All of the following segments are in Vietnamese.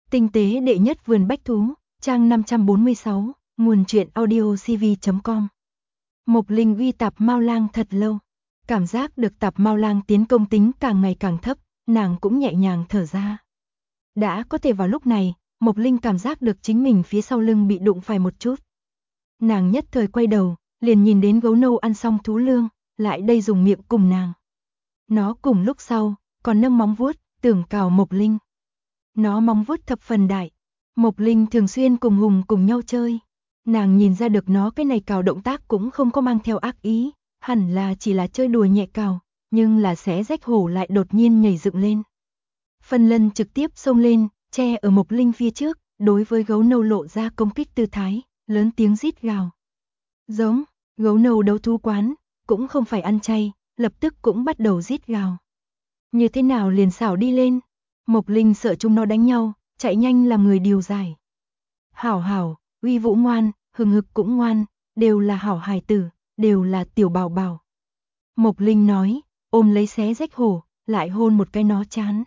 Tinh tế đệ nhất vườn bách thú, trang 546, nguồn truyện audiocv.com. Mộc Linh uy Tạp Mao Lang thật lâu, cảm giác được Tạp Mao Lang tiến công tính càng ngày càng thấp, nàng cũng nhẹ nhàng thở ra. Đã có thể vào lúc này, Mộc Linh cảm giác được chính mình phía sau lưng bị đụng phải một chút. Nàng nhất thời quay đầu, liền nhìn đến gấu nâu ăn xong thú lương, lại đây dùng miệng cùng nàng. Nó cùng lúc sau, còn nâng móng vuốt, tưởng cào Mộc Linh. Nó móng vuốt thập phần đại. Mộc Linh thường xuyên cùng Hùng cùng nhau chơi. Nàng nhìn ra được nó cái này cào động tác cũng không có mang theo ác ý, hẳn là chỉ là chơi đùa nhẹ cào, nhưng là xé rách hổ lại đột nhiên nhảy dựng lên. Phân Lân trực tiếp xông lên, che ở Mộc Linh phía trước, đối với gấu nâu lộ ra công kích tư thái, lớn tiếng rít gào. Giống, gấu nâu đấu thú quán, cũng không phải ăn chay, lập tức cũng bắt đầu rít gào. Như thế nào liền xảo đi lên. Mộc Linh sợ chúng nó đánh nhau, chạy nhanh làm người điều giải. Hảo hảo, uy vũ ngoan, hừng hực cũng ngoan, đều là hảo hài tử, đều là tiểu bảo bảo. Mộc Linh nói, ôm lấy xé rách hổ, lại hôn một cái nó chán.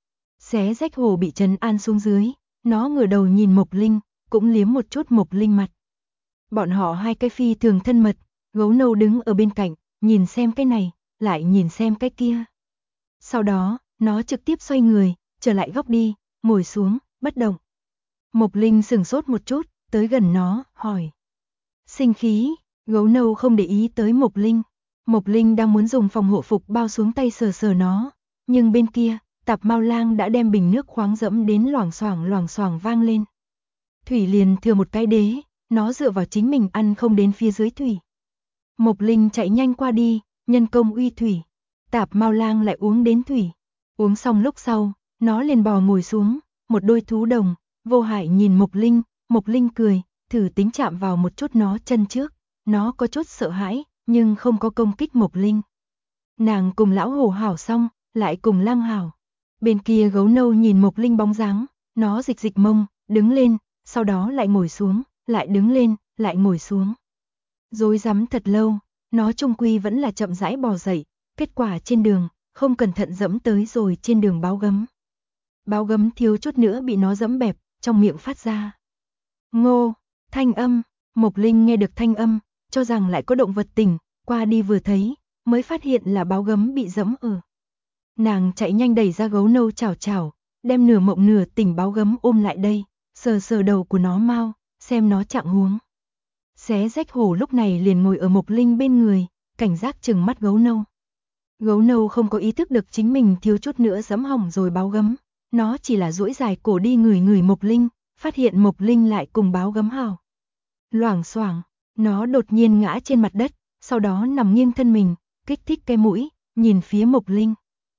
Xé rách hổ bị trấn an xuống dưới, nó ngửa đầu nhìn Mộc Linh, cũng liếm một chút Mộc Linh mặt. Bọn họ hai cái phi thường thân mật, gấu nâu đứng ở bên cạnh, nhìn xem cái này, lại nhìn xem cái kia. Sau đó, nó trực tiếp xoay người, trở lại góc đi, ngồi xuống, bất động. Mộc Linh sửng sốt một chút, tới gần nó, hỏi. Sinh khí, gấu nâu không để ý tới Mộc Linh. Mộc Linh đang muốn dùng phòng hộ phục bao xuống tay sờ sờ nó, nhưng bên kia, Tạp Mao Lang đã đem bình nước khoáng dẫm đến loảng xoảng vang lên. Thủy liền thừa một cái đế, nó dựa vào chính mình ăn không đến phía dưới thủy. Mộc Linh chạy nhanh qua đi, nhân công uy thủy. Tạp Mao Lang lại uống đến thủy. Uống xong lúc sau, nó liền bò ngồi xuống, một đôi thú đồng, vô hại nhìn Mộc Linh cười, thử tính chạm vào một chút nó chân trước. Nó có chút sợ hãi, nhưng không có công kích Mộc Linh. Nàng cùng lão hổ hảo xong, lại cùng Lang hảo. Bên kia gấu nâu nhìn Mộc Linh bóng dáng, nó dịch dịch mông, đứng lên, sau đó lại ngồi xuống, lại đứng lên, lại ngồi xuống. Rối rắm thật lâu, nó chung quy vẫn là chậm rãi bò dậy, kết quả trên đường, không cẩn thận dẫm tới rồi trên đường báo gấm. Báo gấm thiếu chút nữa bị nó dẫm bẹp, trong miệng phát ra. Ngô, thanh âm, Mộc Linh nghe được thanh âm, cho rằng lại có động vật tỉnh, qua đi vừa thấy, mới phát hiện là báo gấm bị dẫm ở. Nàng chạy nhanh đẩy ra gấu nâu chảo chảo, đem nửa mộng nửa tỉnh báo gấm ôm lại đây, sờ sờ đầu của nó mau, xem nó trạng huống. Xé rách hổ lúc này liền ngồi ở Mộc Linh bên người, cảnh giác chừng mắt gấu nâu. Gấu nâu không có ý thức được chính mình thiếu chút nữa dẫm hỏng rồi báo gấm, nó chỉ là duỗi dài cổ đi ngửi Mộc Linh, phát hiện Mộc Linh lại cùng báo gấm hảo. Loảng xoảng, nó đột nhiên ngã trên mặt đất, sau đó nằm nghiêng thân mình, kích thích cái mũi, nhìn phía Mộc Linh.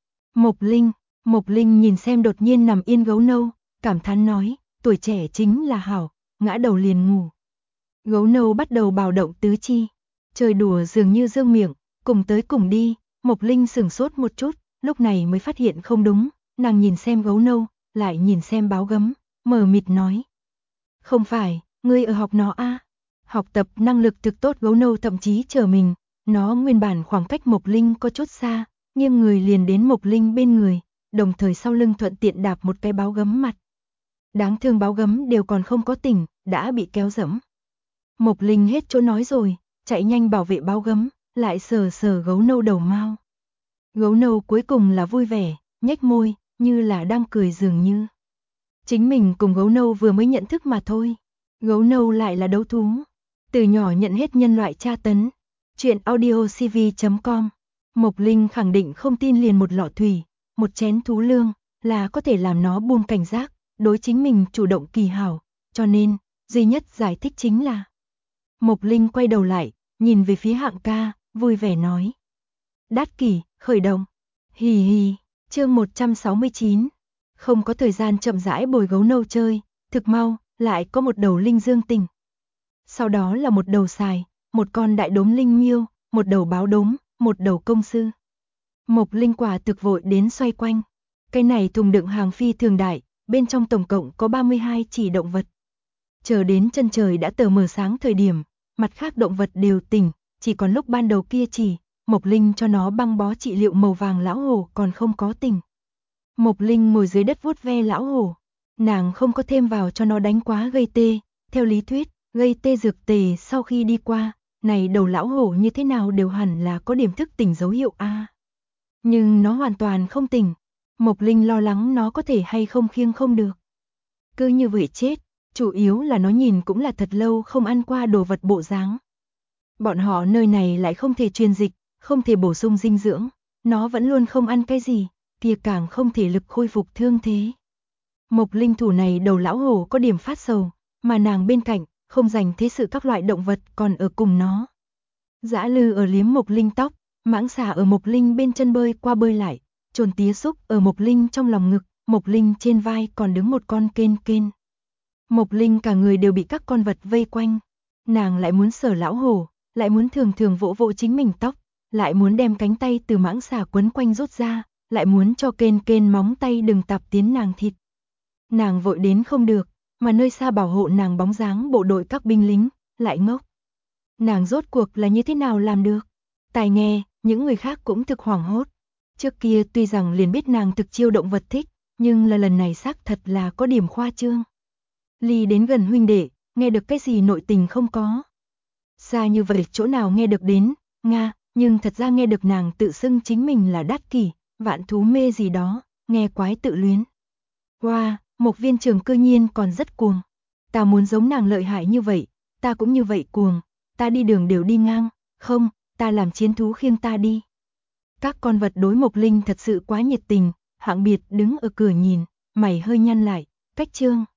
Mộc Linh nhìn xem đột nhiên nằm yên gấu nâu, cảm thán nói, tuổi trẻ chính là hảo, ngã đầu liền ngủ. Gấu nâu bắt đầu bạo động tứ chi, chơi đùa dường như dương miệng, cùng tới cùng đi. Mộc Linh sửng sốt một chút, lúc này mới phát hiện không đúng, nàng nhìn xem gấu nâu, lại nhìn xem báo gấm, mờ mịt nói. Không phải, ngươi ở học nó a? Học tập năng lực thực tốt gấu nâu thậm chí chờ mình, nó nguyên bản khoảng cách Mộc Linh có chút xa, nghiêng người liền đến Mộc Linh bên người, đồng thời sau lưng thuận tiện đạp một cái báo gấm mặt. Đáng thương báo gấm đều còn không có tỉnh, đã bị kéo dẫm. Mộc Linh hết chỗ nói rồi, chạy nhanh bảo vệ báo gấm, lại sờ sờ gấu nâu đầu mao. Gấu nâu cuối cùng là vui vẻ, nhếch môi, như là đang cười dường như. Chính mình cùng gấu nâu vừa mới nhận thức mà thôi. Gấu nâu lại là đấu thú. Từ nhỏ nhận hết nhân loại tra tấn. Chuyện audiocv.com. Mộc Linh khẳng định không tin liền một lọ thủy, một chén thú lương, là có thể làm nó buông cảnh giác, đối chính mình chủ động kỳ hảo. Cho nên, duy nhất giải thích chính là. Mộc Linh quay đầu lại, nhìn về phía Hạng Ca, vui vẻ nói. Đát kỷ, khởi động. Hì hì, chương 169. Không có thời gian chậm rãi bồi gấu nâu chơi, thực mau, lại có một đầu linh dương tỉnh. Sau đó là một đầu sài, một con đại đốm linh miêu, một đầu báo đốm, một đầu công sư. Mộc Linh quả thực vội đến xoay quanh. Cái này thùng đựng hàng phi thường đại, bên trong tổng cộng có 32 chỉ động vật. Chờ đến chân trời đã tờ mờ sáng thời điểm, mặt khác động vật đều tỉnh, chỉ còn lúc ban đầu kia chỉ, Mộc Linh cho nó băng bó trị liệu màu vàng lão hổ còn không có tỉnh. Mộc Linh ngồi dưới đất vuốt ve lão hổ, Nàng không có thêm vào cho nó đánh quá gây tê, theo lý thuyết, gây tê dược tề sau khi đi qua, này đầu lão hổ như thế nào đều hẳn là có điểm thức tỉnh dấu hiệu a. Nhưng nó hoàn toàn không tỉnh. Mộc Linh lo lắng nó có thể hay không khiêng không được. Cứ như vậy chết, chủ yếu là nó nhìn cũng là thật lâu không ăn qua đồ vật bộ dáng. Bọn họ nơi này lại không thể truyền dịch, không thể bổ sung dinh dưỡng, nó vẫn luôn không ăn cái gì, kia càng không thể lực khôi phục thương thế. Mộc Linh thủ này đầu lão hổ có điểm phát sầu, mà nàng bên cạnh, không dành thế sự các loại động vật còn ở cùng nó. Dã lư ở liếm Mộc Linh tóc, mãng xà ở Mộc Linh bên chân bơi qua bơi lại, trồn tía xúc ở Mộc Linh trong lòng ngực, Mộc Linh trên vai còn đứng một con kên kên. Mộc Linh cả người đều bị các con vật vây quanh, nàng lại muốn sờ lão hổ, lại muốn thường thường vỗ vỗ chính mình tóc, lại muốn đem cánh tay từ mãng xà quấn quanh rút ra, lại muốn cho kên kên móng tay đừng tạp tiến nàng thịt. Nàng vội đến không được, mà nơi xa bảo hộ nàng bóng dáng bộ đội các binh lính, lại ngốc. Nàng rốt cuộc là như thế nào làm được? Tài nghe, những người khác cũng thực hoảng hốt. Trước kia tuy rằng liền biết nàng thực chiêu động vật thích, nhưng là lần này xác thật là có điểm khoa trương. Ly đến gần huynh đệ, nghe được cái gì nội tình không có. Xa như vậy chỗ nào nghe được đến, Nga, nhưng thật ra nghe được nàng tự xưng chính mình là đát kỷ, vạn thú mê gì đó, nghe quái tự luyến. Wow, Mộc Viên Trường cư nhiên còn rất cuồng. Ta muốn giống nàng lợi hại như vậy, ta cũng như vậy cuồng, ta đi đường đều đi ngang, không, ta làm chiến thú khiêng ta đi. Các con vật đối Mộc Linh thật sự quá nhiệt tình, hạng biệt đứng ở cửa nhìn, mày hơi nhăn lại, cách trương.